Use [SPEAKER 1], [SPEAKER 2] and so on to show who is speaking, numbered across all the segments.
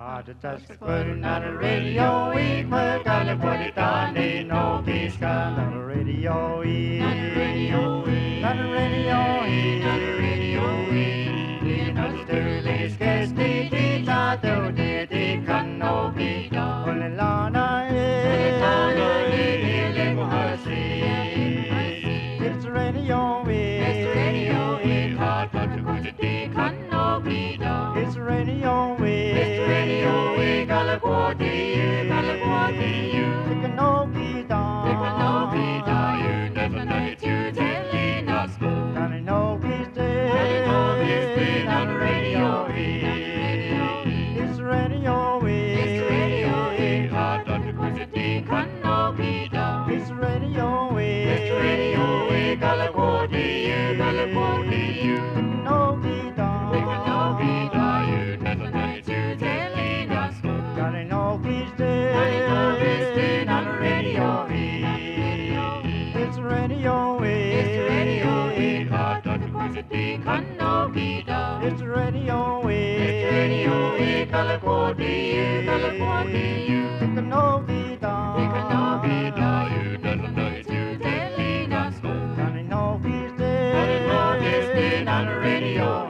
[SPEAKER 1] Just putting on the radio, we put on the body down, ain't no peace got on the radio, on the radio, on the radio, on the radio, you know the Sterling Sketch, the Tato, the Canopi, on the Lana, it's the radio, it's the radio, hard but the good day Canopi, it's the radio, it's the radio, California, California, the Canopi, you never know it, you telling us, gotta know he's dead, on the radio, it's the radio, it's the radio, hard but the good day Canopi, it's the radio, it's the radio, California, California, the Canopi, you never know it, you telling us, gotta know he's dead, on the radio, it's the radio, it's the radio, hard but the good day Canopi, it's the radio, it's the radio, California, California, the Canopi, you never know it, you telling us, gotta know he's dead, on the radio.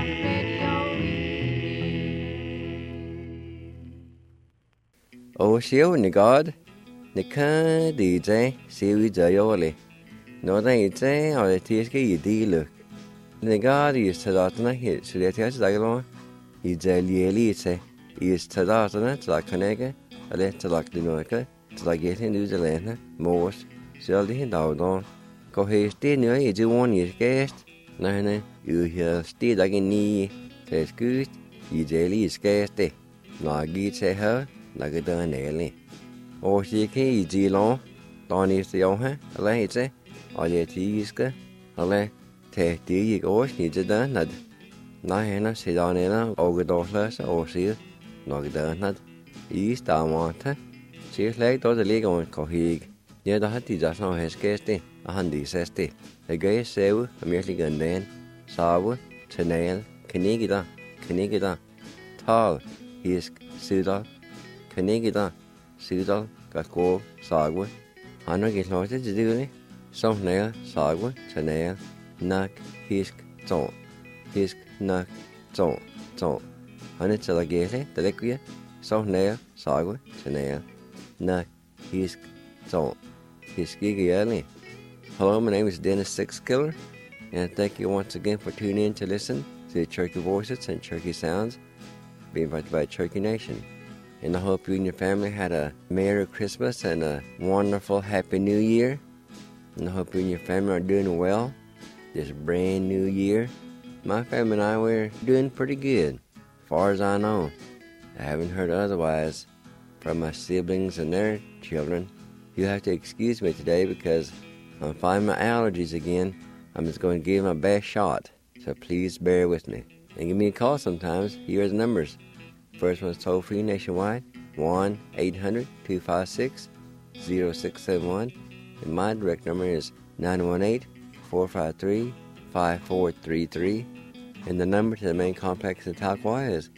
[SPEAKER 2] Ô xíu nè God, nè khá đi chế, xíu ý chế yếu lì. Nó đây chế, ở đây thiết cái ý đi lực. Nè God, ý chế đó nè, ý chế thiết chế đó, ý chế lìa lì chế, ý chế đó nè, chế đó khá cái, ở đây chế đó đi nói cái, chế đó ghét hình New Zealand nè, mốt, chế đó đi hình đào đó. Có hề stê nữa, ý chế vốn ý chế nè nè, ý chế stê đó cái ní, thế cứ, ý chế lì chế stê, nó ghi chế hơ, là cái đơn này lên. Ô xí cái gì lo, toàn ý sẽ ha, lấy chế, ở đây thì cái, ở đây thế tí gì ô xí chế đơn là, nói nó sẽ đó này nó, ô cái đồ là sẽ ô xí, nó cái đơn là, ý tao mà thế, xí lấy đó thì lấy cái có hì, nhớ đó hết thì giờ sao hết cái gì, anh đi xét đi, cái xéo, mình chỉ gần đến, sao, channel, cái đó, tall, is, sư đó. Kanigida, Sudal, Gakko, Sagwa, Hanna get lost to do it. Some nail, Sagwa, Chanel, Nak, Hisk, Zon, Hisk, Nak, Zon, Hanna Chalagate, the Liquia, some nail, Sagwa, Chanel, Nak, Hisk, Zon, Hiskigiali. Hello, my name is Dennis Sixkiller, and thank you once again for tuning in to listen to the Cherokee Voices and Cherokee Sounds, being invited by Cherokee Nation. And I hope you and your family had a Merry Christmas and a wonderful Happy New Year. And I hope you and your family are doing well this brand new year. My family and I, we're doing pretty good, as far as I know. I haven't heard otherwise from my siblings and their children. You'll have to excuse me today because I'm fighting my allergies again. I'm just going to give my best shot. So please bear with me. And give me a call sometimes. Here are the numbers. First one's toll-free nationwide, 1-800-256-0671. And my direct number is 918-453-5433. And the number to the main complex in Talquah is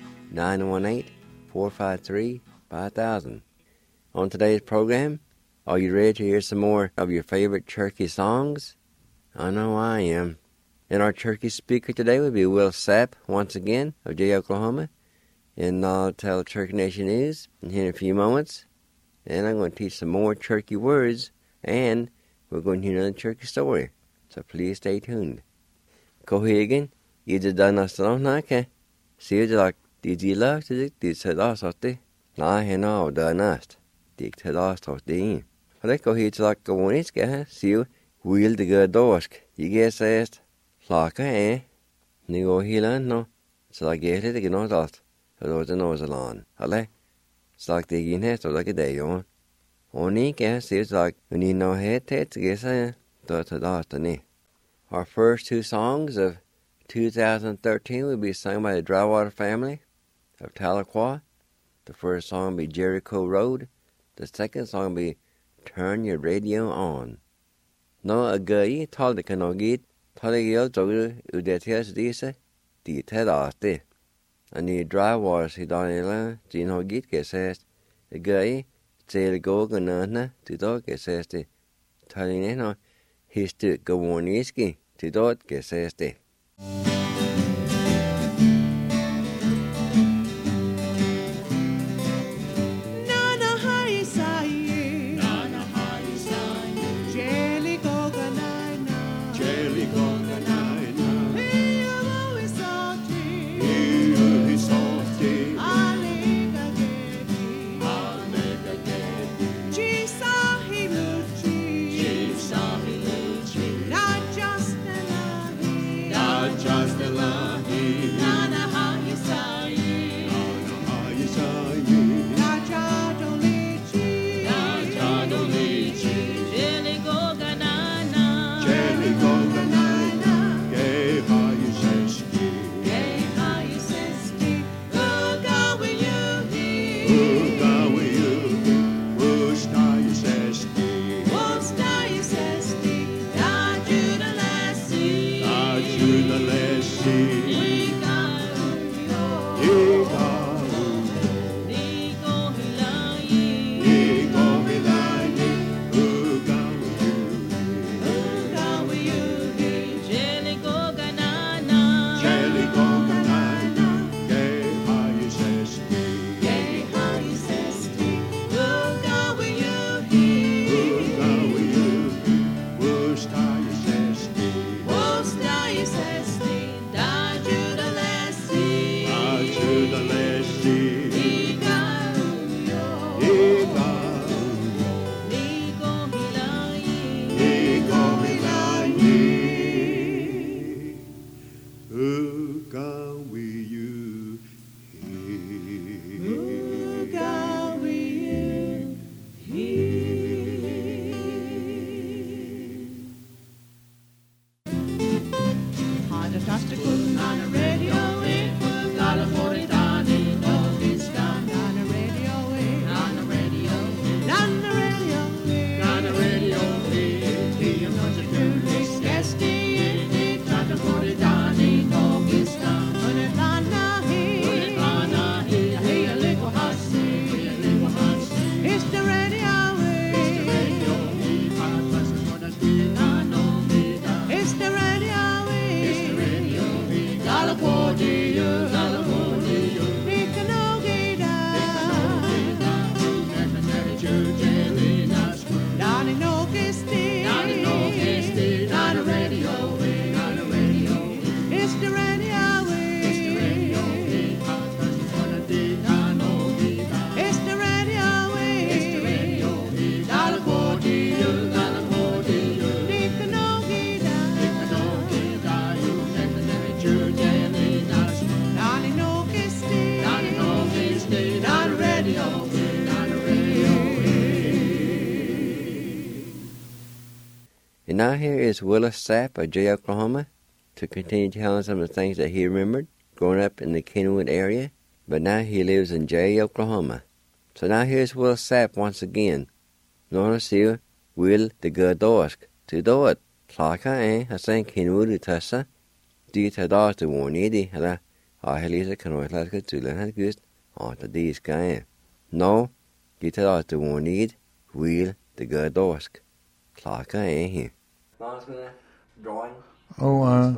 [SPEAKER 2] 918-453-5000. On today's program, are you ready to hear some more of your favorite Cherokee songs? I know I am. And our Cherokee speaker today will be Will Sapp, once again, of Jay, Oklahoma. And I'll tell Cherokee Nation News in a few moments. And I'm going to teach some more Cherokee words, and we're going to hear another Cherokee story. So please stay tuned. Kohigan, you did done us alone, okay? See you like, did you love to do said us or the? I had all done us. Dick to last of the in. But I go here to like go on each guy, see you, wheel the good dorsk. You get says, like I go here, no. So I get it, you know that. Rồi nó nổi lên, hả? Sạc thì ghi hết rồi cái đấy rồi. Only cái xíu sạc, mình nói hết cái sao, đó đó nè. Our first two songs of 2013 will be sung by the Drywater family of Tahlequah. The first song will be Jericho Road. The second song will be Turn Your Radio On. Nó ở gầy thao được cái nó ghi, thao được cái chỗ ưu đẹp thế gì thế, thì thế đó thế. and the dry wars he done ela, Gino git gesest, the guy, tail go ganana, to dog gesest, telling no, he's to go on iski, to dog gesest. And now here is Willis Sapp of Jay, Oklahoma, to continue telling some of the things that he remembered growing up in the Kenwood area, but now he lives in Jay, Oklahoma. So now here's Willis Sapp once again. Nora sier Will the Gurdosk to do it. Klaka Hassan Kenwood Tassa, dit hadar to warn Eddie, Hella, Helisa Canoilaska to learn Gust, or the D's guy. No, dit hadar to warn Ed, Will the Gurdosk. Klaka here. Drawing.
[SPEAKER 3] Oh,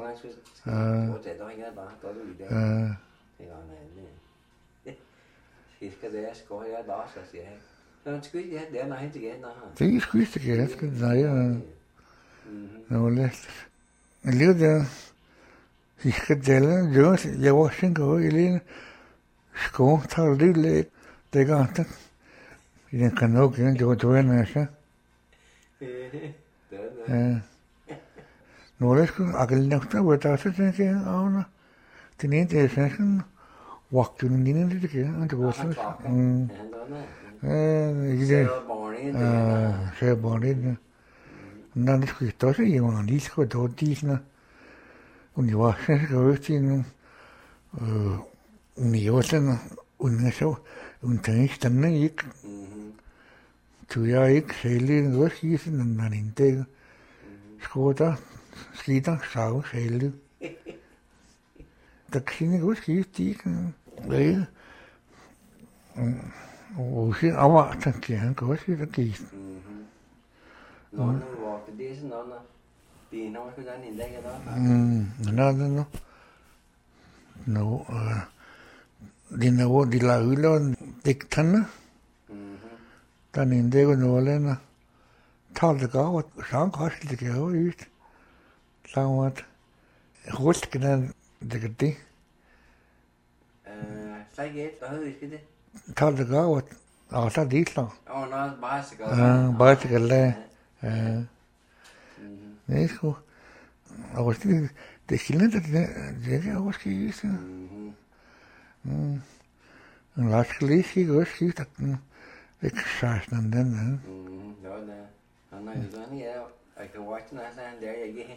[SPEAKER 3] det squeeze igen, skal det sige. Nå, læst. Men lige der, de skal dele, jeg var sådan gå i lige, skål, tager lidt lidt, det gør det. I den kan nok igen, det var døren, så. Nå, det skulle akkurat nok, der var der så den siger, Agner. Den ene, det er sådan, walked in the end again, and the water. Say about it. And then it's quite tough, you want these go to these now. When you watch it, go in Uniosen, Unesho, Untanistan, ik. To ya ik, sailing, was using and an intake. Skota, skita, sow, sailing. The king was used to đấy 혹시 아마 tankihan 그것이 이렇게
[SPEAKER 2] Nó vào cái đĩa nó thì nó có giá nhìn đây cái đó.
[SPEAKER 3] nó đi nào đi là luôn tích thân ta nhìn đây cái nó lên thao được có sáng có sự cái hối ít sao mà hốt cái này được cái
[SPEAKER 2] Sai ghét hơi cái đấy.
[SPEAKER 3] thao được có sao đi sao
[SPEAKER 2] Nó bicycle.
[SPEAKER 3] bicycle đấy không det skillnaden det är också just en lasklis i går skit att det skärsen den
[SPEAKER 2] Đó nè. Han har ju sån här jag kan watch när sen där jag ger.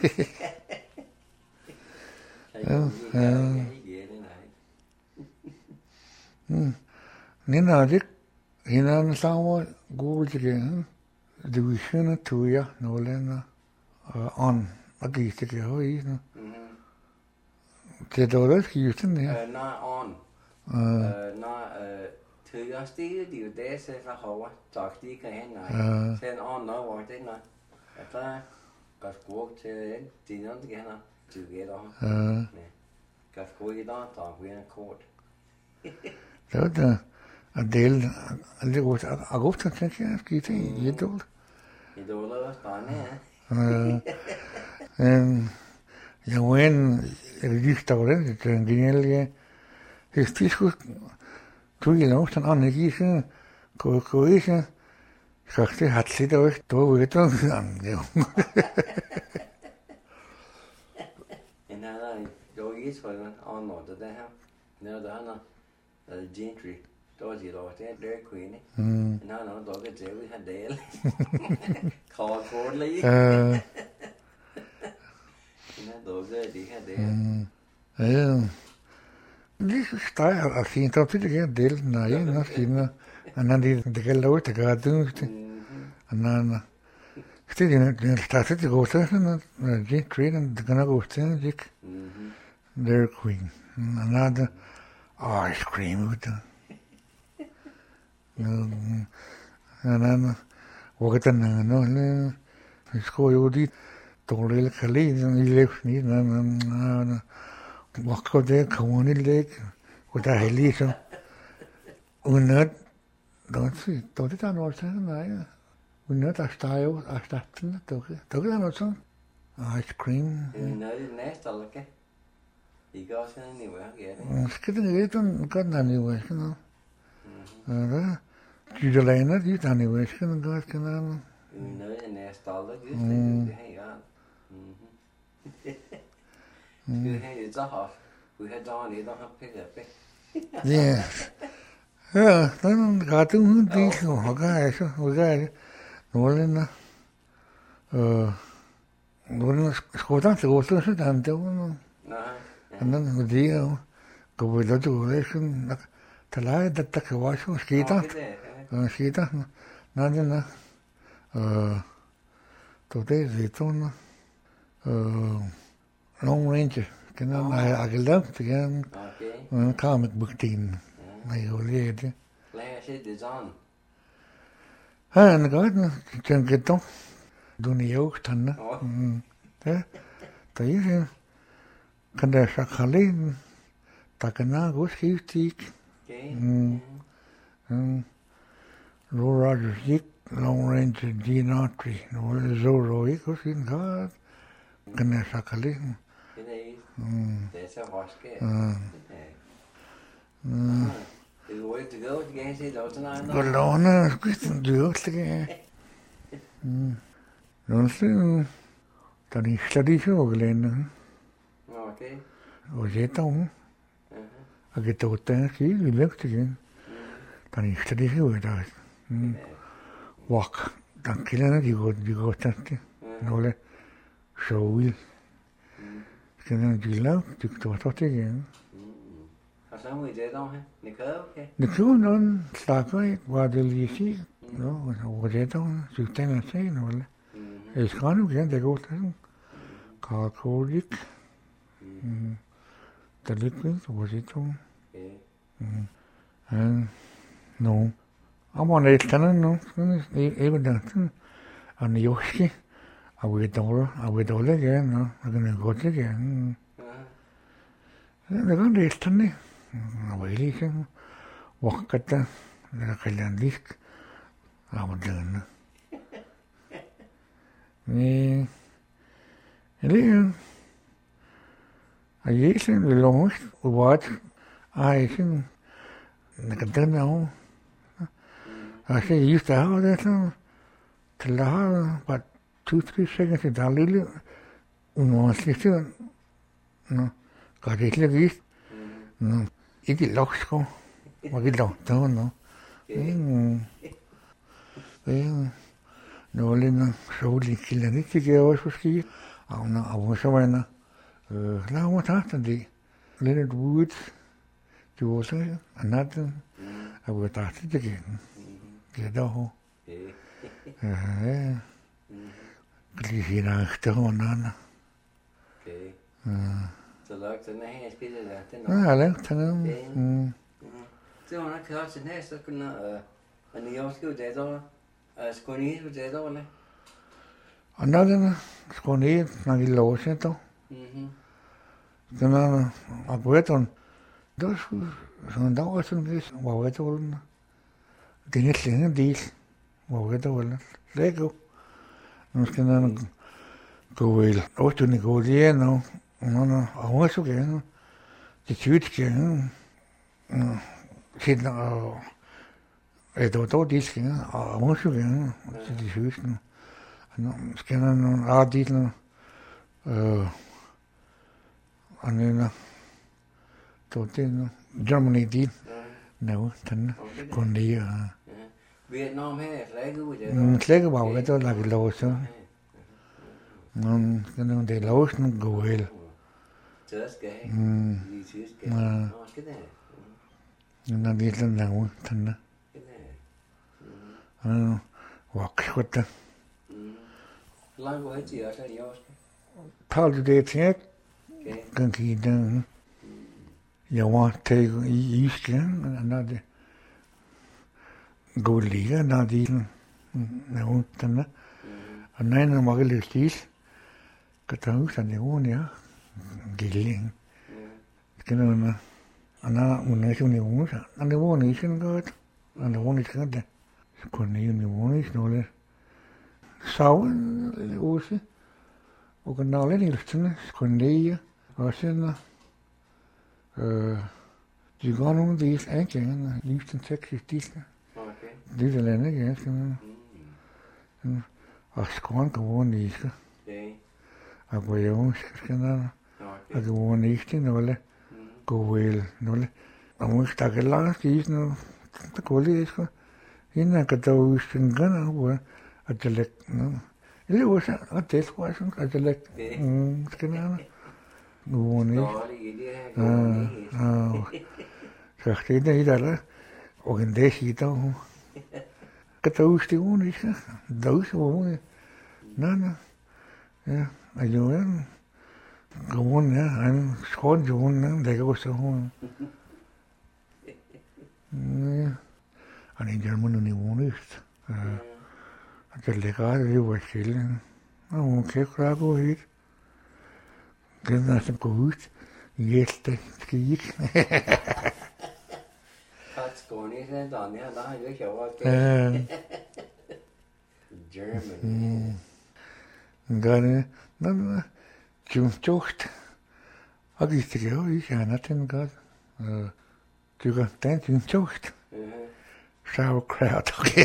[SPEAKER 3] Ni när det innan samma gårdsgren divisionen tror jag nålen on agit det har i nu. Det då det skrivs det.
[SPEAKER 2] Not on. Not thứ jag stiger det ju det så för hova sagt det kan hända. Sen on nå var det nå. Att gas gå till det något kan hända. Du vet då. Gas gå i dag ta vi en kort.
[SPEAKER 3] Det en del det går att gå till tänker jag skit i det.
[SPEAKER 2] Idoler stanna.
[SPEAKER 3] Jag ven restaurang det genial historiskt tror jag nog sån energisen koisen sagt det hat sig då vet du
[SPEAKER 2] En annan jag gissar på den annan det här. När det andra gentry då är det där queen. En annan då det vi har del. Call for Lee. Då det här det.
[SPEAKER 3] Det står att fint att det är del nej när sina annan det kan låta det går annan det startar det går så det train det kan gå sen gick there queen another ice cream ut annan وقت انه اسكو يودي طول الخليج يلفني انا وقت ده كوني لك وده هليسو ونات دونسي توتي تانو سنايا ونات اشتايو اشتاتنا توكي انا سن ice cream
[SPEAKER 2] nästa lake. Igår sen ni var här.
[SPEAKER 3] Skitten vet kan ni vet kan. Judalena dit ni vet kan kan.
[SPEAKER 2] Nästa lake det här. Det här är så här. Vi har dagen idag har pickat.
[SPEAKER 3] Yes. Ja, den gatung dit så har så har nålen nålen skodan så går så där då. Annan det går det då liksom talai det tak var så skita. Skita. Nada då det zitona long range kan jag glömt igen. Comic book team. Nej, det.
[SPEAKER 2] Lär sig design.
[SPEAKER 3] Han går den kan du ni också tanna. Det är kan det sakhalin takana goskiftik. Rogers gick long range G-Notry. Nu Zorro gick och sin kart. Kan det sakhalin.
[SPEAKER 2] Det är så vaskigt. Det går inte gå till gänget i dag tonight.
[SPEAKER 3] Golona, skiten dyrtlige. Någonsin där ni stadi sjuglen.
[SPEAKER 2] Okej.
[SPEAKER 3] Och det då. Jag get åt den skit vi lukte igen. Där ni stadi sjuglen. Walk. Den killen de går tänkte. Nåle show. Kan du lov du tog igen.
[SPEAKER 2] Alltså hur är det då? Ni kör okej.
[SPEAKER 3] Det tror någon slags vad det lyser. No, och det då så tänker jag säga nåle. Jag ska nog igen det går sen. Kalkolik. Det lyckas och det då. No. I'm on it, no. Even that. And Yoshi, I wait all again, no. I'm going to go again. They're going to eat me. I'm waiting. Walk at the Kalandisk. I'm done. Me. And I used to be long, what I think. I don't know. I say used to have that till the hard, but 2-3 seconds in the little one sister. No, got it like this. No, it is lost. What it don't know. No, Lena, so little and it's a was for ski. I was a winner. Now what happened? The Leonard Woods. Du også, another, I would start it again. Get off. Gleich nach der Honana.
[SPEAKER 2] Så lagt den her spiller der.
[SPEAKER 3] Ja, lagt den.
[SPEAKER 2] Så han har kørt sin her, så kunne han jo også det der. Skulle ni det der eller?
[SPEAKER 3] Another, skulle ni når vi låser det. Den er oprettet. Das son da sådan det var det sådan det er længe del var det sådan lego nu skal man gå vel og du går lige nu og også gerne det tydeligt gerne sit og det det skal og også gerne det tydeligt nu skal man nogle artikler og nu Germany did. No, then con đi
[SPEAKER 2] Vietnam hay Lego vậy đó.
[SPEAKER 3] Lego bảo cái đó là cái lô số. Cái nó để lô nó gửi.
[SPEAKER 2] Chết cái. Cái này.
[SPEAKER 3] Nó đi lên nào thân đó.
[SPEAKER 2] Cái này.
[SPEAKER 3] Hoặc cái đó.
[SPEAKER 2] Lang của hết chị ở đây nhau.
[SPEAKER 3] Thao được thế. Cần khi đó. Jeg var til Island, når det går lige, når de nævntene. Og når jeg var lidt stil, kan jeg huske, at det var ja, gilling. Skal noget, og når hun er sådan i uge, og det var ikke sådan godt, og det var ikke sådan det. Så kunne jeg jo ikke noget. Saven også, og kan nå lidt ilstene, så kunne jeg også sådan. De går nogle af disse anklagerne, livsten tekst Disney. Det er landet ganske meget. Og skåren går over næske. Og på jævnsk skal der. Og går over næske nåle. Går vel nåle. Og må ikke stakke langt skis nu. Der går lige æske. Inden kan der jo sådan gønne over. At det lægge. Eller også, at det tror jeg sådan. At det lægge. Skal der. Nu ikke. Så det er der og en dag siger kan du huske det ikke døs hvor nej ja og jo går ja han skål jo der går så hun han er German unionist at det ligger det var skille og hun kan gå hit det er så godt Hjerte, skik.
[SPEAKER 2] Skåne i den dagen, ja, der har jo ikke været German.
[SPEAKER 3] Gør det. Nå, tjumtjogt. Og det er jo ikke andet end godt. Du kan den tjumtjogt. Sauerkraut, okay.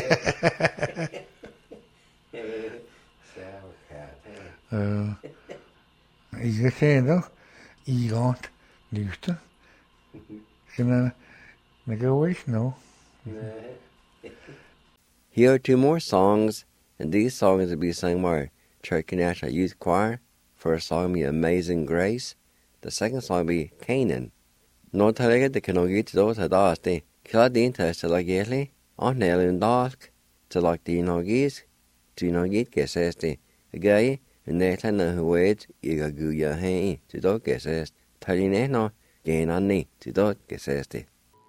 [SPEAKER 2] Sauerkraut,
[SPEAKER 3] I kan se det. I got lyste. Can I go away? No.
[SPEAKER 2] Here are 2 more songs, and these songs will be sung by our Church National Youth Choir. First song will be Amazing Grace. The second song will be Canaan. No talega de canogi to those at us de Kiladin test to like Yelly, on nail in dark, to like the Nogis, to Nogit guesses the gay. Nathan who wait, you go your hay to dog guesses. Telling no, Genani, tidot, gesesti.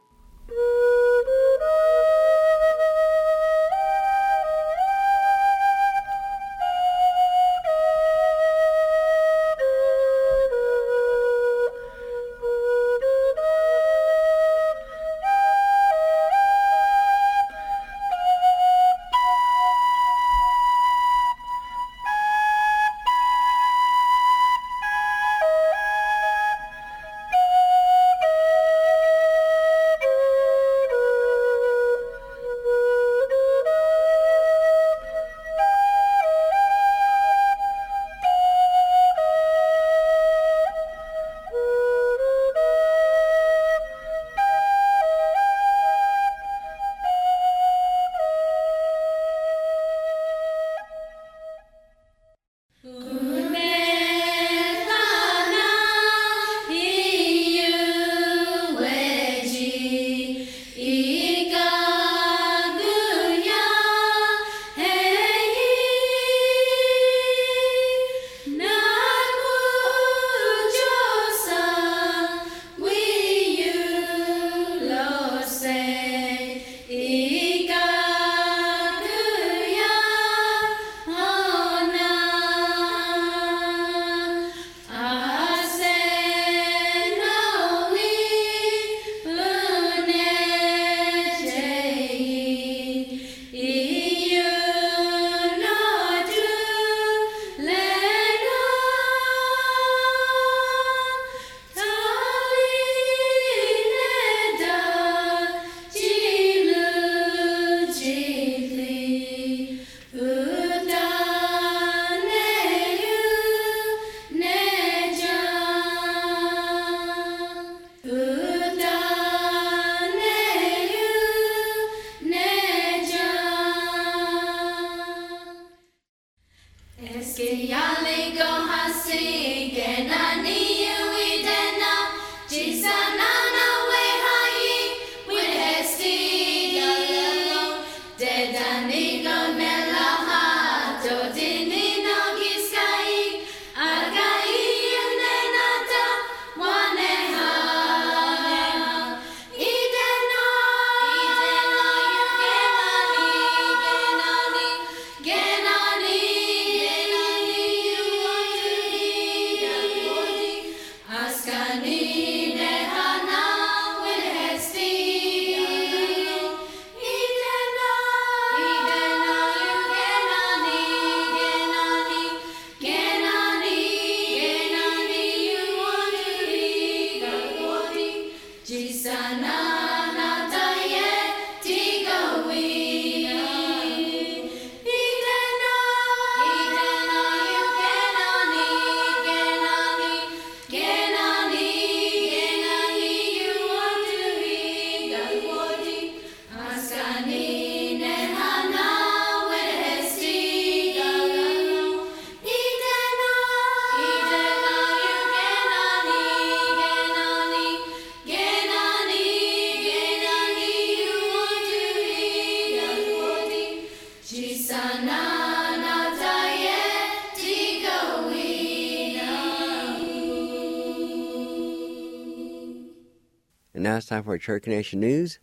[SPEAKER 2] And now it's time for Cherokee Nation News.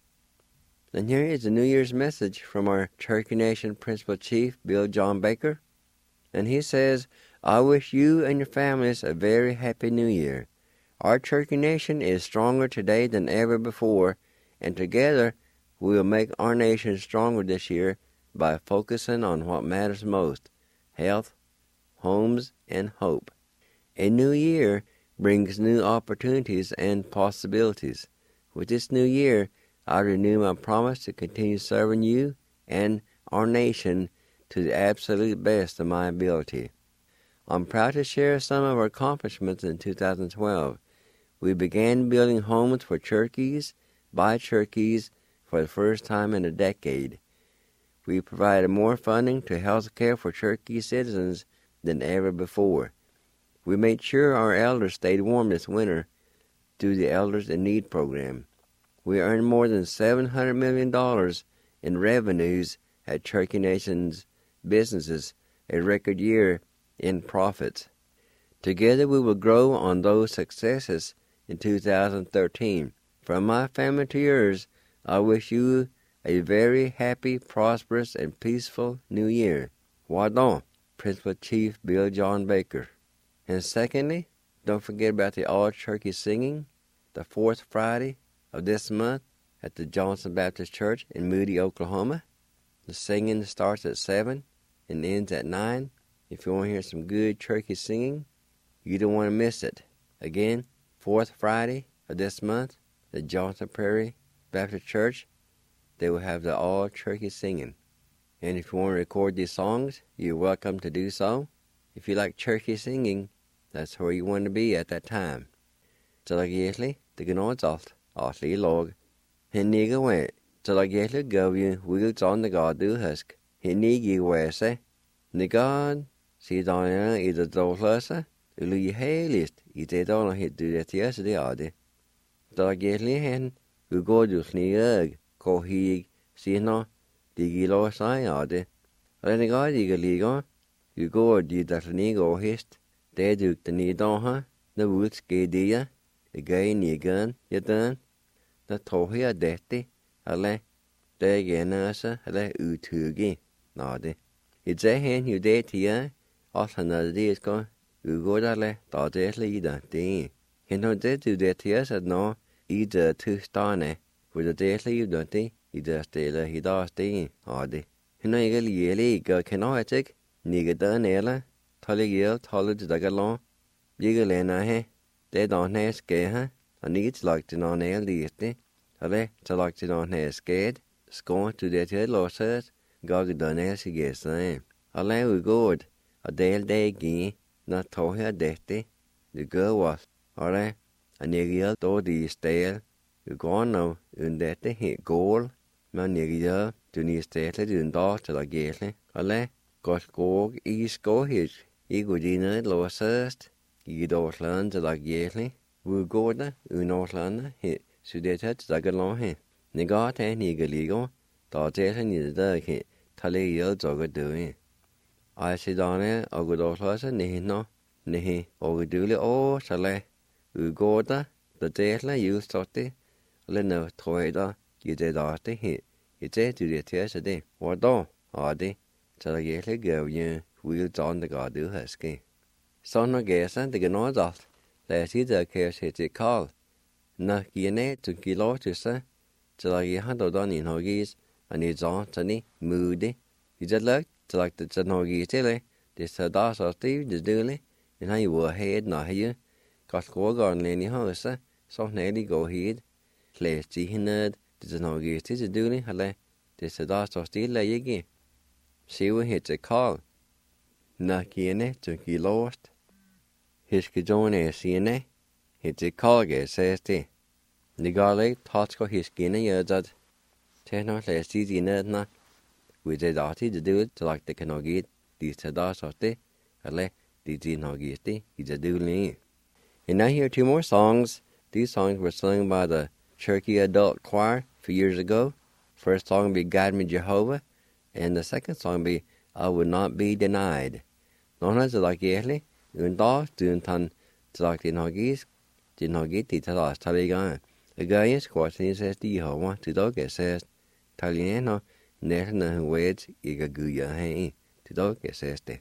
[SPEAKER 2] And here is a New Year's message from our Cherokee Nation Principal Chief, Bill John Baker. And he says, I wish you and your families a very happy New Year. Our Cherokee Nation is stronger today than ever before, and together we will make our nation stronger this year by focusing on what matters most, health, homes, and hope. A new year brings new opportunities and possibilities. With this new year, I renew my promise to continue serving you and our nation to the absolute best of my ability. I'm proud to share some of our accomplishments in 2012. We began building homes for Cherokees by Cherokees for the first time in a decade. We provided more funding to health care for Cherokee citizens than ever before. We made sure our elders stayed warm this winter through the Elders in Need program. We earned more than $700 million in revenues at Cherokee Nation's businesses, a record year in profits. Together we will grow on those successes in 2013. From my family to yours, I wish you a very happy, prosperous, and peaceful New Year. Wadon, Principal Chief Bill John Baker. And secondly, don't forget about the all-turkey singing, the fourth Friday of this month at the Johnson Baptist Church in Moody, Oklahoma. The singing starts at 7 and ends at 9. If you want to hear some good turkey singing, you don't want to miss it. Again, fourth Friday of this month, the Johnson Prairie Baptist Church, they will have the all-turkey singing. And if you want to record these songs, you're welcome to do so. If you like turkey singing, that's where you want to be at that time. Så der gæslig, det kan noget alt, og lige log. Hen ikke ved, så der gæslig gav vi vil sådan, det går du husk. Hen ikke ved sig. Nigan, siger der i det dårløse, eller i helist, i det der helt du det til så det er det. Så der gæslig hen, vi går du snigøg, går hig, siger nå, det giver lov sig af det. Og den gør det ikke ligger, vi går de der snigøg og hest. Det er du den i dag her, når vi skal det, det gør en igen, jeg den. Der tror jeg dette, eller det er genøse, eller udtygge, nå det. I dag hen jo det til jer, også han er det skal, udgået eller der det lider det. Hen har det du det til jer, så nå, i det tilstande, hvor det lider det, i det stille i dag det, nå det. Hen har ikke lige ikke kan have ikke, nikke der næle, taler hjælp, taler det der lå, ikke læner her, det er der nære skal her, og nikke til lagt til når næle det, eller til lagt til når nære skæd, skår til det til låset, gav der nære sig gæster. Og lad udgået, og del det ikke, når tog her dette, det gør også, og lad, og nikke hjælp dog de sted, du går nu, uden dette helt gål, men nikke hjælp, du nye stedlet uden dag til at gæsle, og lad, godt gå i skåhit, i godine låsest, i dårslanden til at gæsle, hvor går det, uden årslanden, så det er til at gøre her. Nikke til nikke ligger, der til at nide der ikke, taler hjælp dog at døde. Og sidane og godårsløse nihno, nihi og døle år, så lad, udgår der deler hjulståtte, og lad nå trøjder, i det der det her, i det du det til sig det, hvor da, og det, så der gælder gav je, vil sådan det gør du huske. Så når gæser, det kan noget alt, lad os sige der kan jeg se til Karl, når giver ned til kilo til sig, så der giver han dog i en hogis, og i sådan i modig, i det lagt, så lagt det til hogis til det, det så der så stiv, det døle, en har jo hæt når her, godt skruer i huset, så nælig går hæt, slæs til hende, det til hogis til det døle, eller det så der så stille ikke. Sive het til Karl, når gierne til kilost, hiske John sine, het til Karl gav sags det. Det gør ikke, tatsko hiskene gjør det, til når slæs til dine når, vi det der til det døle, så lagt det kan nok give, de så der så det, eller de til hogis det, i det døle. And now here are two more songs. These songs were sung by the Cherokee Adult Choir a few years ago. First song will be Guide Me Jehovah, and the second song will be I Will Not Be Denied. Nåna så like egentlig, en dag, du tan så like din hagis de talas taligan. The guy is quite says the Jehovah to dog says Taliano, never words iga guya hey to dog says det.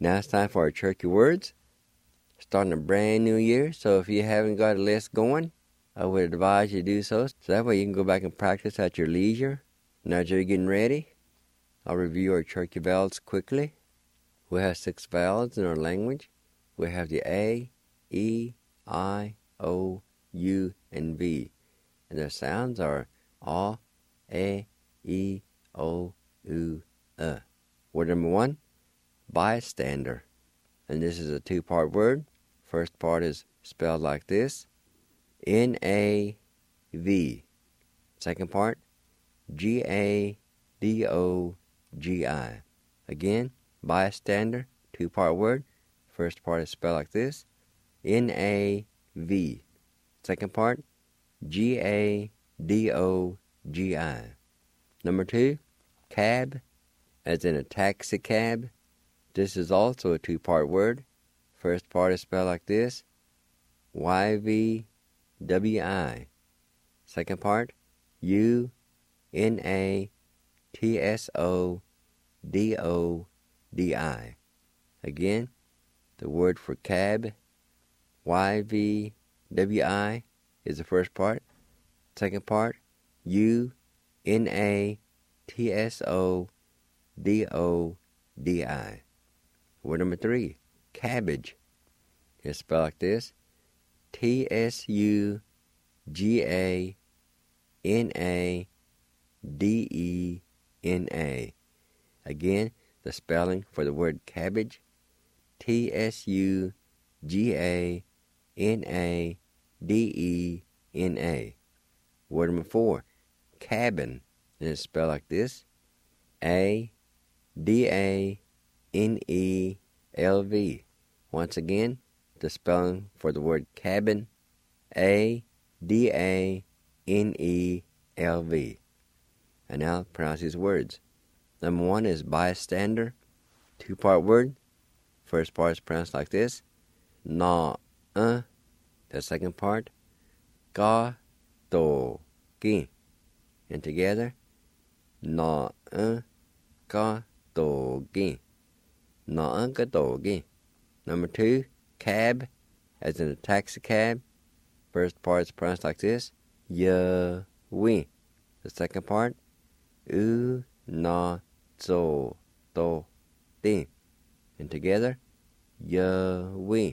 [SPEAKER 2] Now it's time for our Turkey words. Starting a brand new year, so if you haven't got a list going, I would advise you to do so that way you can go back and practice at your leisure. Now as you're getting ready, I'll review our Turkey vowels quickly. We have 6 vowels in our language. We have the A, E, I, O, U, and V. And their sounds are A, E, O, U, Word number 1, bystander. And this is a 2-part word. First part is spelled like this, N-A-V. Second part, G-A-D-O-G-I. Again, bystander, 2-part word. First part is spelled like this, N-A-V. Second part, G-A-D-O-G-I. Number 2, cab, as in a taxi cab. This is also a 2-part word. First part is spelled like this, Y-V-W-I. Second part, U-N-A-T-S-O-D-O-D-I. Again, the word for cab, Y-V-W-I, is the first part. Second part, U-N-A-T-S-O-D-O-D-I. Word number 3, cabbage. It's spelled like this, T-S-U-G-A-N-A-D-E-N-A. Again, the spelling for the word cabbage, T-S-U-G-A-N-A-D-E-N-A. Word number 4, cabin. And it's spelled like this, A-D-A-N-E-L-V. Once again, the spelling for the word cabin, A-D-A-N-E-L-V. And now pronounce these words. Number 1 is bystander, 2-part word. First part is pronounced like this, Na-uh. The second part, Ka-to-ki. And together, Na-uh, Ka-to-ki. Na-uh, Ka-to-ki. Number 2, cab, as in a taxi cab. First part is pronounced like this, Ya-wi. The second part, U-na-zo-to-ti. And together, Ya-wi.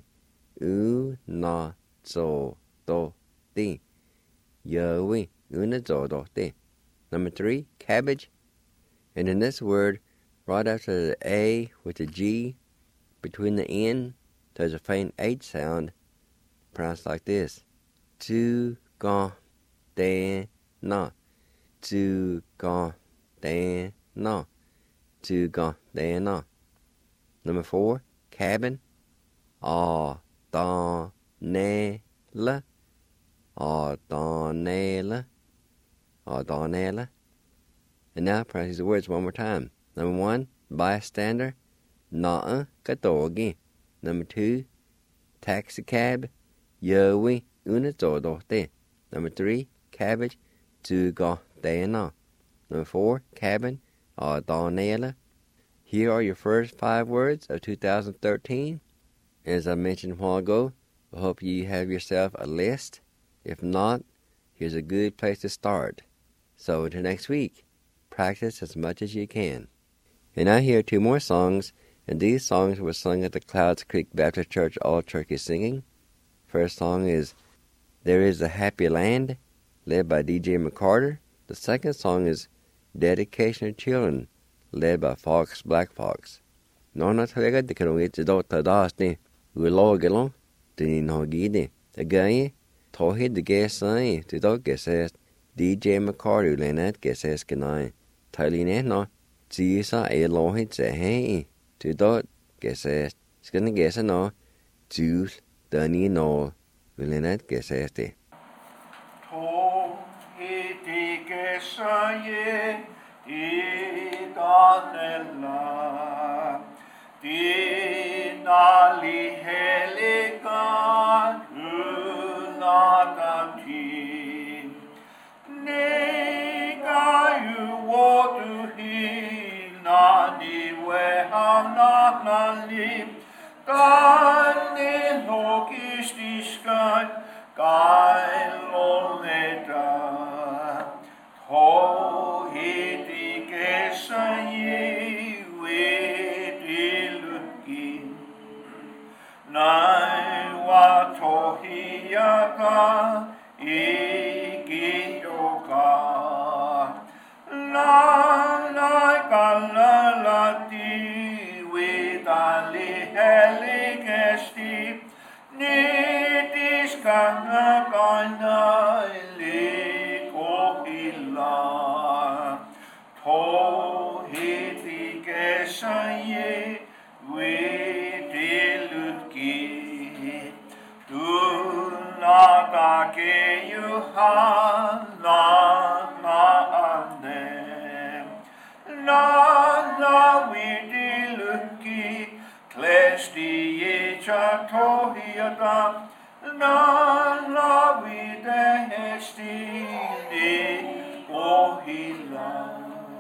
[SPEAKER 2] U-na-zo-to-ti. Ya-wi. U-na-zo-to-ti. Number 3, cabbage. And in this word, right after the A with the G, between the N, there's a faint H sound, pronounced like this. Tu-ga-de-na. Tu-ga-de-na. Tu-ga-de-na. Number 4, cabin. A-da-ne-la. A-da-ne-la. A-da-ne-la. And now pronounce these words one more time. Number 1, bystander. Na-uh, Ka-to-ki. Number 2, taxi cab. Ya-wi, una-zo-to-ti. Number 3, cabbage. Tu-ga-de-na. Number 4, cabin. A-da-ne-la. Here are your first 5 words of 2013. As I mentioned a while ago, I hope you have yourself a list. If not, here's a good place to start. So until next week, practice as much as you can. And now here are 2 more songs, and these songs were sung at the Clouds Creek Baptist Church All Turkey Singing. First song is There Is a Happy Land, led by D.J. McCarter. The second song is Dedication of Children, led by Fox Black Fox. Nona talega de krongi tido tadasti, ulogelo, dinino gidi. Again, tohi de gesai, tido geses, DJ McCarter lenet geses genai. Taline no, tisa elohi zehe, tido geses, skin gesa no, juice, dani no, lenet gesesti.
[SPEAKER 1] Tohi de gesai, Idanella, Dinali Heligan, Unagati, Nega you want to heal, Nani Wehanana
[SPEAKER 4] Ho hiti kesaye we deluki tu naga ke you ha na ane na we deluki klesti ye chatohiada na we dehesti de ohila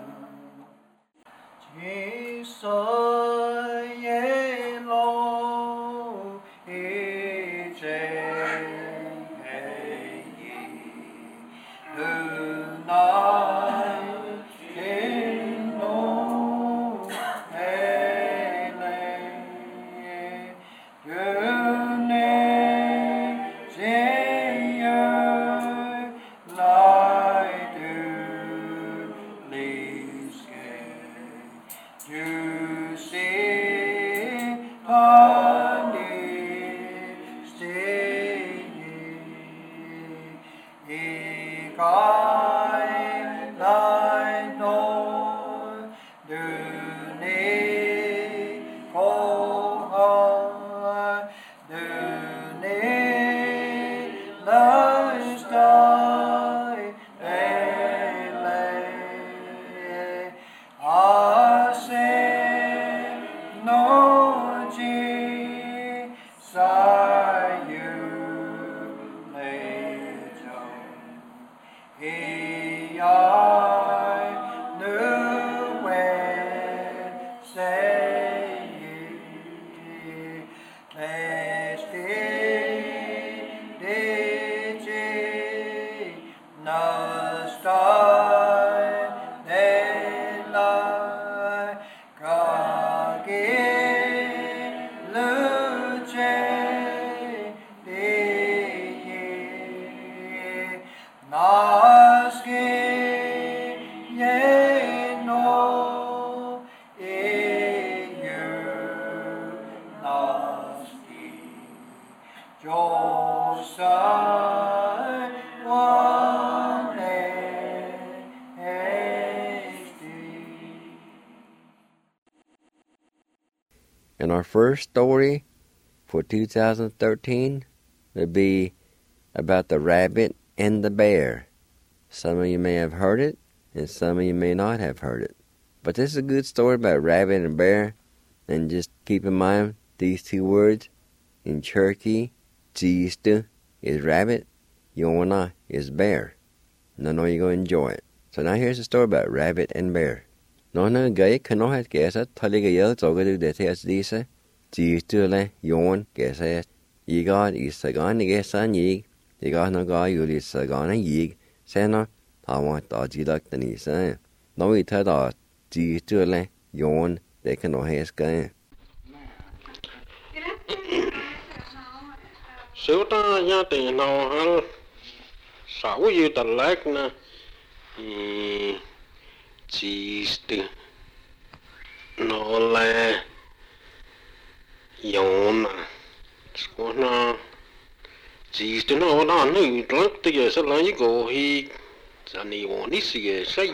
[SPEAKER 4] Jesus yelo eje
[SPEAKER 2] And our first story for 2013 will be about the rabbit and the bear. Some of you may have heard it, and some of you may not have heard it. But this is a good story about rabbit and bear, and just keep in mind these two words. In Cherokee, Jistu is rabbit, Yona is bear. And I know you're going to enjoy it. So now here's a story about rabbit and bear. Nó gãy khả nó hết kẻ sát thay cái yếu cho cái để theo đi sẽ chỉ chưa lại yon kẻ sẽ ý có ý sẽ có những cái sáng nhị thì có nó có yêu lý sẽ có nó gì sẽ nó họ mà tạo chỉ được tình ý sẽ nó bị thay đổi chỉ chưa lại yon để khả nó hết cái
[SPEAKER 5] số ta gia đình nào hắn sáu yêu tận lách nè chỉ từ nó là yon à số nó chỉ từ nó đã nữ lắm từ giờ sẽ lấy cái hi giờ này bọn đi xì xây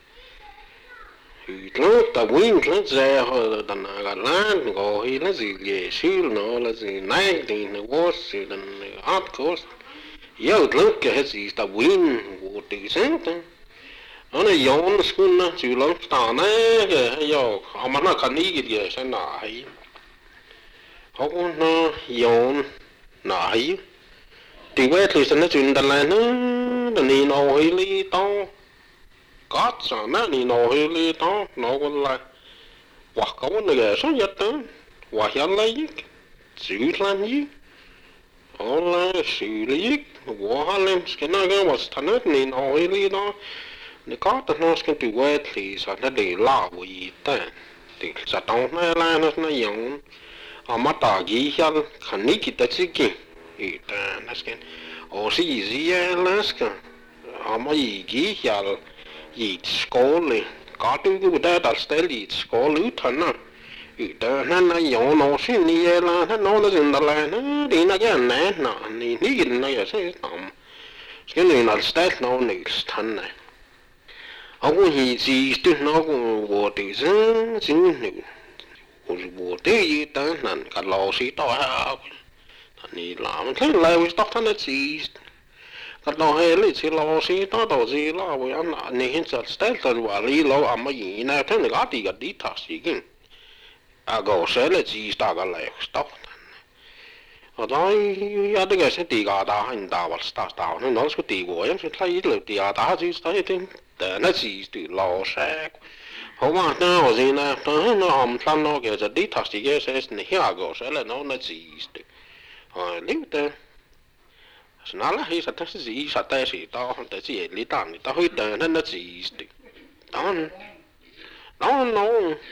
[SPEAKER 5] nó ta win nó ra họ ta là lan gọi hi nó gì về xíu nó là gì này thì nó có sự là art course yêu lắm cái gì ta win của từ sáng ta nó này yon school nó chịu lắm ta này cái yêu họ mà nó cần ý cái gì sẽ nãy họ cũng nó yon nãy thì vậy thì sẽ nó chuyện đàn lại nó đi nào hi li tao có sao nó đi nào hi li tao nó còn là hoặc có vấn đề số nhất đó hoặc hiện lấy xử làm gì họ là xử lý của họ lên cái nó cái vật thành hết đi nào hi li đó nếu có tao nó cái từ vậy thì sẽ nó để lao gì ta thì sẽ tao nó dùng họ mất tài gì hết khẩn ní kita chỉ kì ta nó cái ở gì là cái họ mà gì hết gì school có tôi cứ đã đặt study school lứa thân à ta nó dùng nó xin đi là nó là gì là nó đi nó cái này nó ní cái này là sẽ tạm cái này là study nó này thân này ông hi chỉ từ nó cũng vô từ dân dân nữa vô từ gì ta năn cả lò xí to ha này làm thế lại với tóc thằng gì cái đó hay là chỉ lò xí to đầu gì là với anh này hiện giờ style tận vào lý lò à mà gì này thế này cái đi thắc gì kinh à gấu sẽ là gì ta cái lại tóc ở đó ya cái sẽ đi cái đó hành đạo và start đạo nó nói số đi của em sẽ thấy là đi cái đó chỉ thấy thế nó gì từ lò sẽ hầu mà nó gì nè nó hầm thằng nó cái đi thắc gì cái sẽ này ya gấu sẽ là nó gì líu tê nó là hay sao thế gì sao thế gì tao không thể gì lý tạm tao hơi tê nó gì đó nó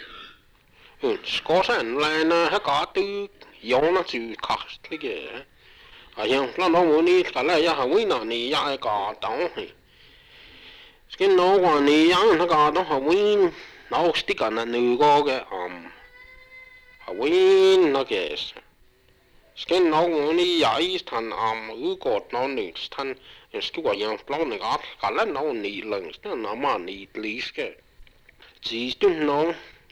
[SPEAKER 5] có sản lại nó có từ giống nó chịu khác cái gì nhưng nó muốn đi cái này ya không nó đi ya có đó cái nó còn đi ya nó có đó không nó stick nó nữ cái không nó cái cái nó muốn đi giải thành cột nó nỉ thành cái quả yang plau này cái là nó nỉ lần nó mà nỉ lý cái chỉ nó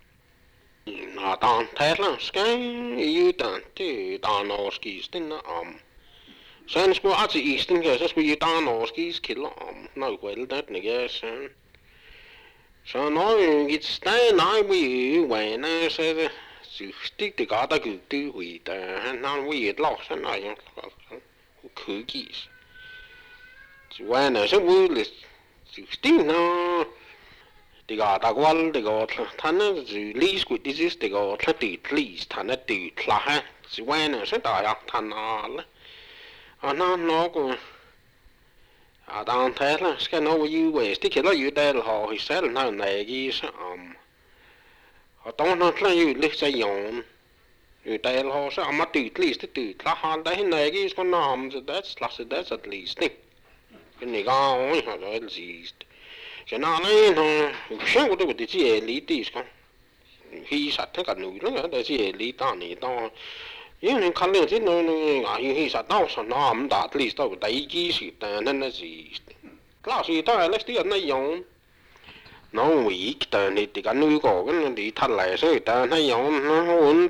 [SPEAKER 5] tàn thế là cái yêu tàn thì tàn nó cái tên nó sen sku at the eastern cái sku yêu tàn nó cái nó quên đấy này cái sen nó cái stay này bị vậy nè sẽ stick the gata cứ tư hủy ta nó bị lọt sang này cứ kỹ vậy nè sẽ vui là stick nó thì gata qual thì gata thằng nó release của disease thì gata tự release thằng nó tự là ha vậy nè sẽ đại học thằng nó cũng đang thế là cái nó như vậy stick nó như đây là họ sẽ là nó này cái họ tông nó là như lịch sử dùng như đây là họ sẽ mất tự lý là họ đấy này cái con nằm thì that's at least cái này có họ nói gì cái nào này nó xem của tôi cái gì lý tí con khi sát thế cả núi nữa đấy gì lý ta này to nhưng nên khăn lên chứ nó khi sát tao sao nó không đạt lý tao đấy cái gì nên là gì là gì ta là cái này dùng nó weak ta này thì cái nuôi cổ cái này thì thật là sao ta hay giống nó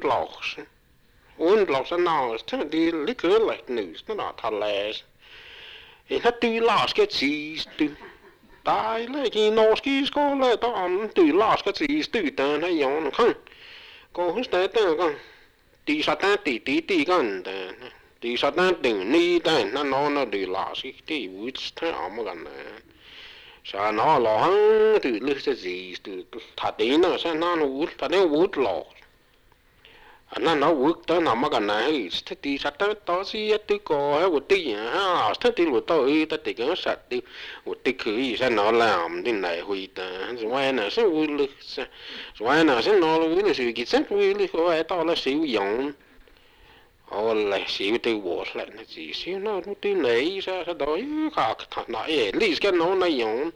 [SPEAKER 5] uốn lọc sao nào thế thì lấy cái lại nữ nó thật là thì nó tùy là cái gì tùy tại là cái nó cái có là tao tùy là cái gì tùy ta hay giống không có hết đấy ta con thì sao ta tí con thì sao ta đừng đi ta nó tùy là cái tí vui thế ẩm cái này sao nó lo từ lúc cái gì từ thật đấy nó sao nó vút thật đấy vút lo nó vút tới nằm cái này thế thì sao tới gì tới có hay một tí ha thế thì một tôi tới cái sát đi một tí cái sao nó làm thế này huy ta rồi này sao vui lực rồi này sao nó vui là sự kiện sao vui lực rồi tao là sử dụng là xíu từ bộ lại là gì xíu nó từ này ra đó khác thằng này lý cái nó này dùng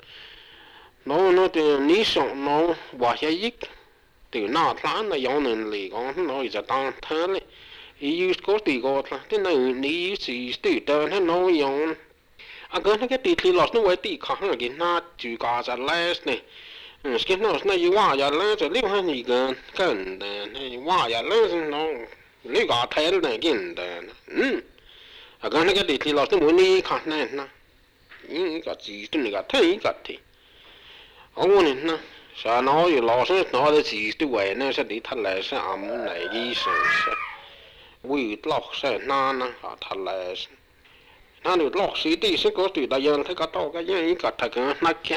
[SPEAKER 5] nó từ ní sống nó bỏ ra ít từ nào thằng này dùng nên lì con nó giờ tăng thế này ý có từ gọi là thế này ní gì từ đó nó dùng cái tí thì lót nó vậy tí khác là cái nó chú cả ra less này cái nó này qua ra less rồi liên quan gì gần này qua ra less nó lấy cả thế này cái này cái này thì là tôi muốn đi khát này nè cái gì tôi này cái thế thì ông này nè sao nó rồi lo sẽ nó là gì tôi vậy nè sẽ đi thật là sẽ ẩm này đi sẽ vui lọc sẽ na nè thật là nó được lọc xí đi sẽ có từ đại dân thấy cái to cái gì cái thật cái nát kia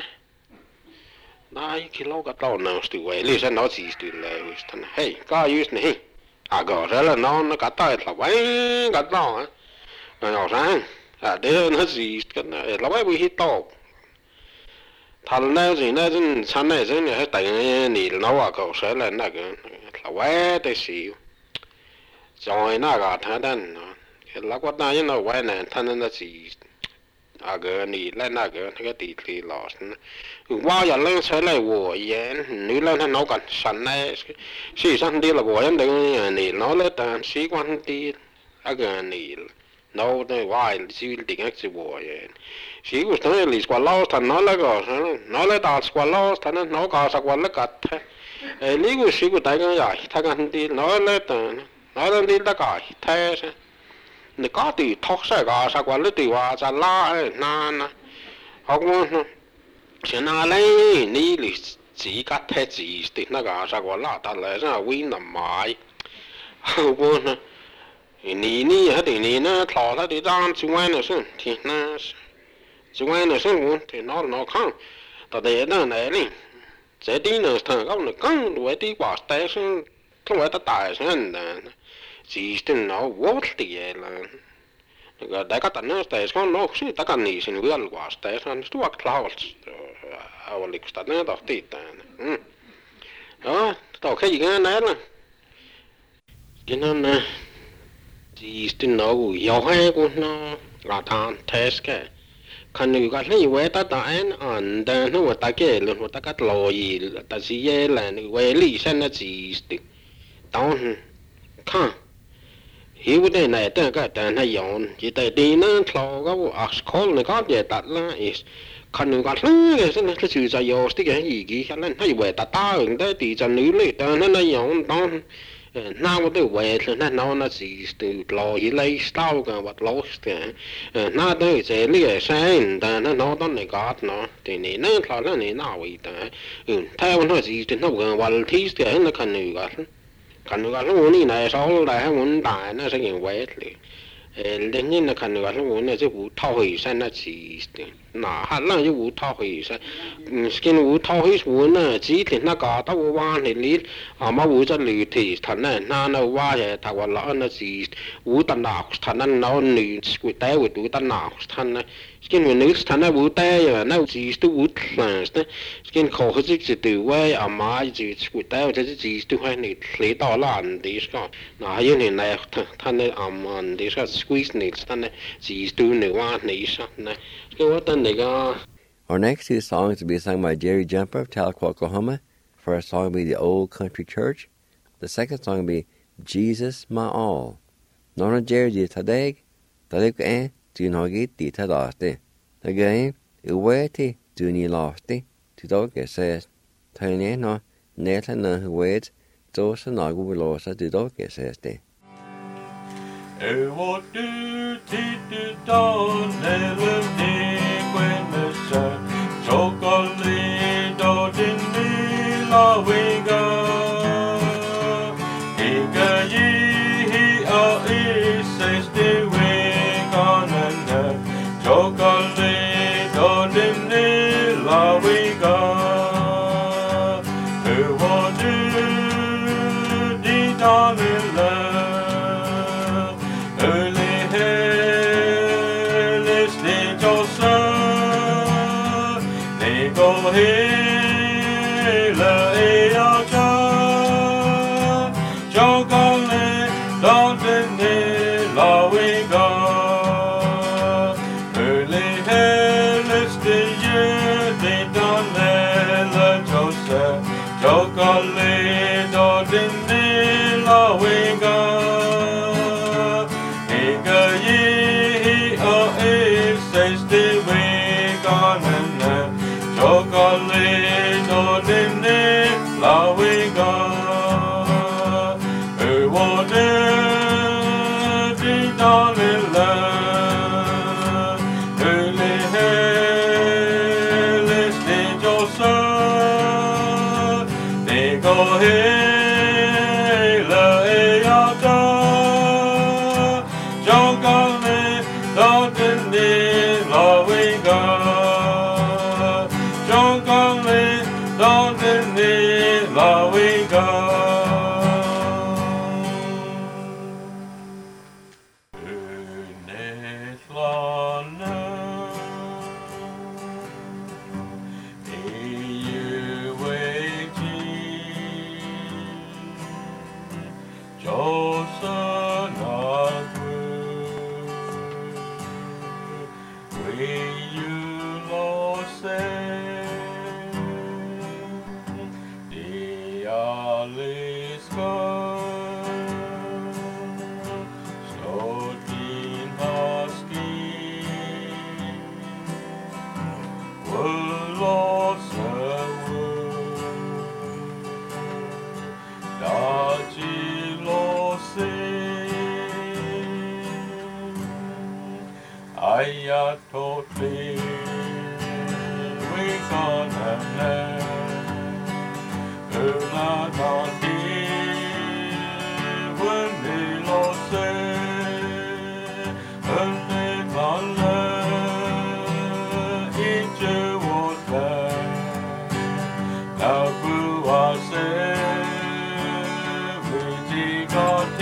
[SPEAKER 5] đây cái lâu cái to nào từ vậy lý sẽ nó gì từ lại thằng hey cái gì này gọi ra là nó cả tay là vậy cả to nó sang để nó gì cái này là vậy bị to thằng này gì này trên sân này trên này tại nỉ nó cậu sẽ là cái là vậy để xíu rồi nó cả thằng đó là quát này nó vậy này thằng nó gì cái nỉ lên cái tí lọt qua giờ lên sẽ lại của yên nữ lên nó cần sẵn này xí sẵn đi là của yên đừng nỉ nó lên tàn xí quan đi cái nỉ no the wild civil thing actually war yeah she was not really squallows tan no la go no la da squallows tan no ga sa qual kat li go she go ta ga ya ta ga ndi no la tan no la ndi da ga ta se ne ka ti thok sa ga sa qual ti wa sa la na na học môn现在嘞你哩只个太子的那个啥个啦，他来上为那买，好不呢？你还得你呢，淘他的张就玩的是，天那是，就玩的是我，天那看，他的那来哩，这地呢，他讲那更多的话，但是他为他大声的，只是那我的了。大家tänne steiskan no siitä kanniisin vieluas steiskan tuok klaus oliko sitä ne tohtiitaan joo toki ikään näillä kinnan siistin no johe kun no rataan teske kan nu ka li weta ta en anda no ta kelu no ta kat loi ta si yela ni we li sen na siisti taun kan hiểu đây này ta cái ta này yon chỉ tại đi nó thò cái ác call này có gì đặt là is khăn người cái cái cái cái sự giải yo cái gì cái là hay về ta ứng đây thì chân nữ lấy ta nó yon đó nào cái về là nó chỉ từ lo hi lấy style cái vật lost cái nào đây sẽ lấy sáng ta nó đó này có nó thì này nó thò là này nào vậy ta theo nó chỉ trên nó cái vật thi cái nó khăn người cái kan nu kan lu ni na so la ha mun da na sa yin wei li le ni na kan nu kan lu ne ji wu tao hui san na chi na ha lang ji wu tao hui san skin wu tao hui wu na ji ti na ga da wu wa ni li ma wu za li ti tan na wa ya ta wa la na ji wu ta na tan na no ni sku ta wu tu ta na tan na skin wu ni tan na wu ta ya na ji tu wu plans na skin ko ho ji tu wa ma ji sku ta ji ji tu ha ni le da la an di ska na yin ni na tan na an di ska squeeze ni tan na ji tu ni wa ni sa na
[SPEAKER 2] Our next two songs will be sung by Jerry Jumper of Tahlequah, Oklahoma. First song will be The Old Country Church. The second song will be Jesus My All. Nona Jerry di tadag, tadag eh, du nogi di tadasti. Again, uweti du ni lasti, tu doge says, tane no, neta na huwed, dosa nagu velosa du doge says de.
[SPEAKER 4] What do to dawn never dig when the sun chocolate out in the lawiga Ika ye is says the way on and chocolate out in the lawiga What do the dawn Go ya totally we gonna learn. La nanti when we lost and the each was there. Now who was we got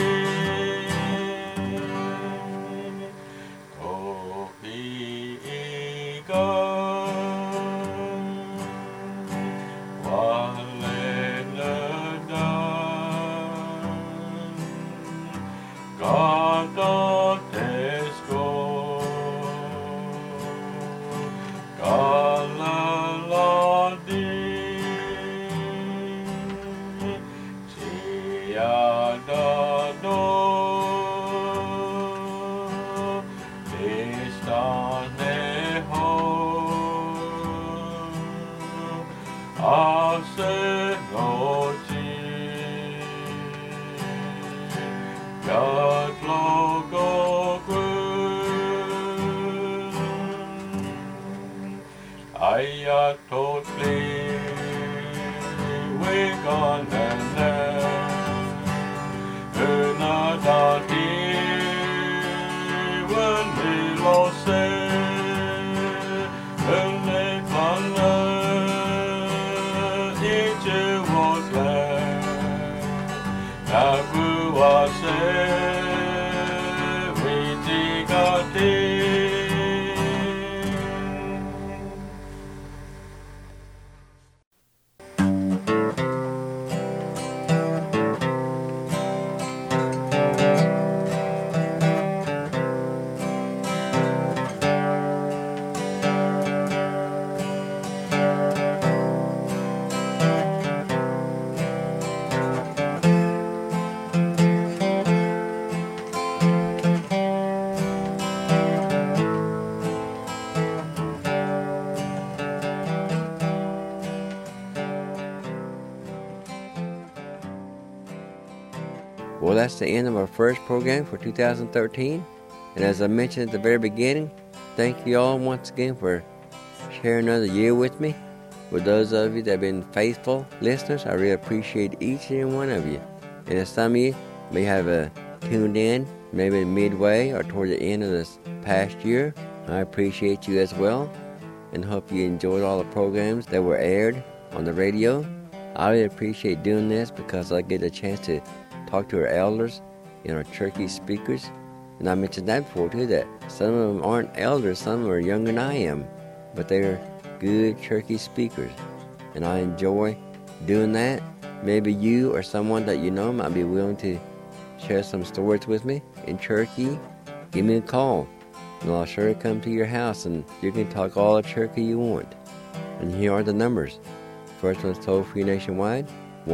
[SPEAKER 2] Well, that's the end of our first program for 2013. And as I mentioned at the very beginning, thank you all once again for sharing another year with me. For those of you that have been faithful listeners, I really appreciate each and every one of you. And as some of you may have tuned in, maybe midway or toward the end of this past year, I appreciate you as well. And hope you enjoyed all the programs that were aired on the radio. I really appreciate doing this because I get a chance to talk to our elders and our Cherokee speakers. And I mentioned that before too, that some of them aren't elders, some of them are younger than I am, but they're good Cherokee speakers. And I enjoy doing that. Maybe you or someone that you know might be willing to share some stories with me in Cherokee. Give me a call and I'll sure come to your house and you can talk all the Cherokee you want. And here are the numbers. First one's toll-free nationwide,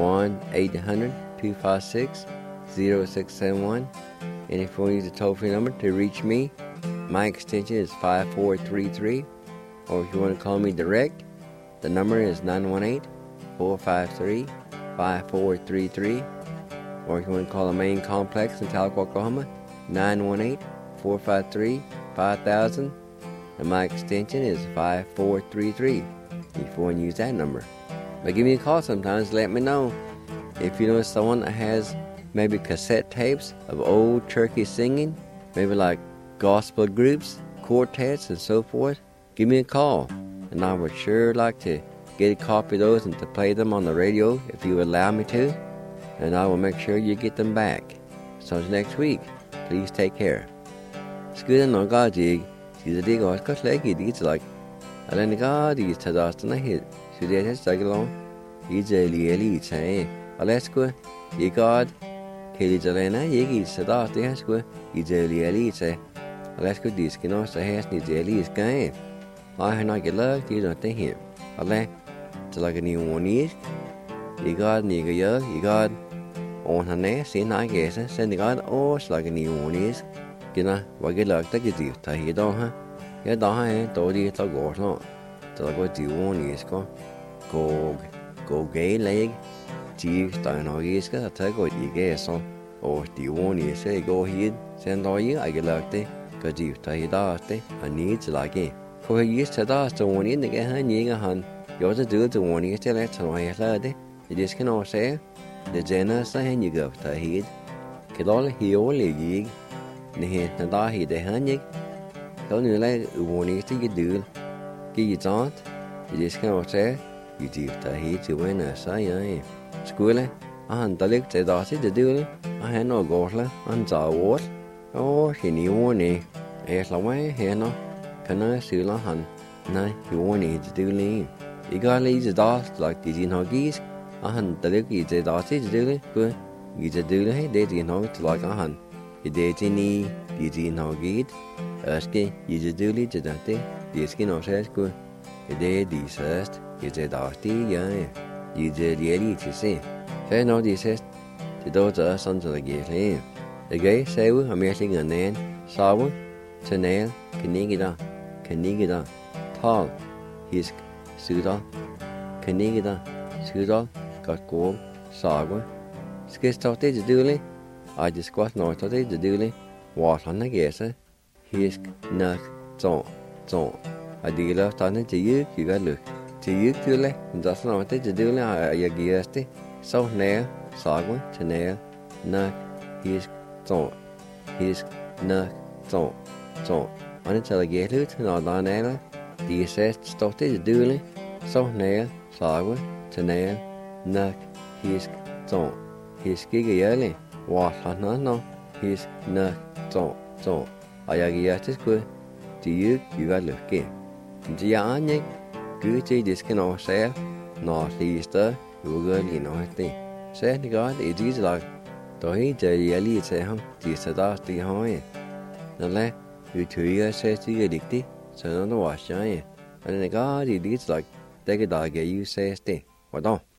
[SPEAKER 2] 1-800-256-0671. And if you want to use the toll-free number to reach me, my extension is 5433. Or if you want to call me direct, the number is 918-453-5433. Or if you want to call the main complex in Tahlequah, Oklahoma, 918-453-5000. And my extension is 5433 if you want to use that number. But give me a call sometimes, let me know. If you know someone that has maybe cassette tapes of old Cherokee singing, maybe like gospel groups, quartets, and so forth, give me a call. And I would sure like to get a copy of those and to play them on the radio if you allow me to. And I will make sure you get them back. So until next week, please take care. Skuda no gaji, she's a dig or cut like it is like. I let the god is to dust and I hit. So they just take along. He's a really say, Alaska, ye god, Kelly Jelena, ye is to dust the Asqua, he's a really say. Alaska disc and also has needs a least game. I have not get luck, you don't think him. Ale, to like a new one is. Ye god, nigga, ye god, on her nest, in I guess, send the god, oh, like a new one is. Gina, what get luck, take it to you, tie it on her. Ye don't have to do it to go on. To like what you want is go gay leg. Chief, don't know is got a take what you guess on. Or do you want to say go ahead, send all you, I get luck there. Có dịp thấy đó thế, anh nghĩ chỉ là cái. Có cái gì sẽ đó, cho muốn nhìn cái hắn nhìn cái hắn. Yoจะดูตัวนี้จะเล่นสมัยละเด้ดิสกันเอาเสียเดี๋ยวเจน่าใส่ให้ยิงกับหิดคิดว่าเลยหิวเลยยิงนี่เห็นตาหิดได้หันยิงเขาเนี่ยเลยวันนี้ที่จะดูกี่จานดิสกันเอาเสียอยู่ที่ตัวหิดจะไว้น่ะใส่ยังสกุลเลยอันตะเล็กจะได้ที่จะดูเลยอันเห็นเอากอดเลยอันจ่าวอดโอ้เห็นอยู่วันนี้เราไม่เห็นเนาะขณะสื่อละหันนั่นอยู่วันนี้จะดูเลยอีกอะไรจะได้หลักที่จีนหอกีสอาหารแต่เล็กอีจะได้ที่จะดูเลยก็อีจะดูเลยเดี๋ยวจีนหอจะหลักอาหารอีเดี๋ยวจีนี่ที่จีนหอกีสสกี้อีจะดูเลยจะได้ที่เดี๋ยวสกี้น้องเสร็จก็อีเดี๋ยวดีเสร็จอีจะได้ที่ยังอีจะเรียนที่สิ่งแค่น้องดีเสร็จที่ตัวจะสอนจะเกี่ยวเลยอีกไงเซลล์อเมริกันเงินเงินสาวชแนลคันนี้กี่ดาทอลฮิสซื้อต่อคันนี้ก็ได้ซื้อต่อกัดโกงสาวสเกสต์ที่จะดูเลยอาจจะสควอตน้อยที่จะดูเลยว่าทันนักเก็ตฮิสนักจงอาจจะแล้วตอนนี้จะยืดกี่กันเลยจะยืดดูเลยจะสนองที่จะดูเลยอยากเกี่ยวที่สาวเนลสาวชแนลนักฮิสนักจงอันนี้จะเกี่ยวเลยที่นอนตอนนี้เลยดีเซสต์ที่จะดูเลยสาวเนลสาวชแนลนักฮิสจงฮิสกี่เยอะเลยว่าทันนั้นเนาะฮิสนักจงอยากเกี่ยวที่กูจะยืดกี่กันเลยเกี่ยจะยังไงกูจะดิสกันเอาเสียนอทีสเตอร์กูก็ลีนเอาที่เสียนี่ก็ได้ดีจังตัวนี้จะเรียนเสียห้องที่สตาร์ที่ห้องนั่นแหละอยู่ที่ก็เสียที่ก็ดิที่ฉะนั้นต้องว่าใช่อันนี้ก็ดีจังแต่ก็ได้แก่ยูเสียที่ว่าต้อง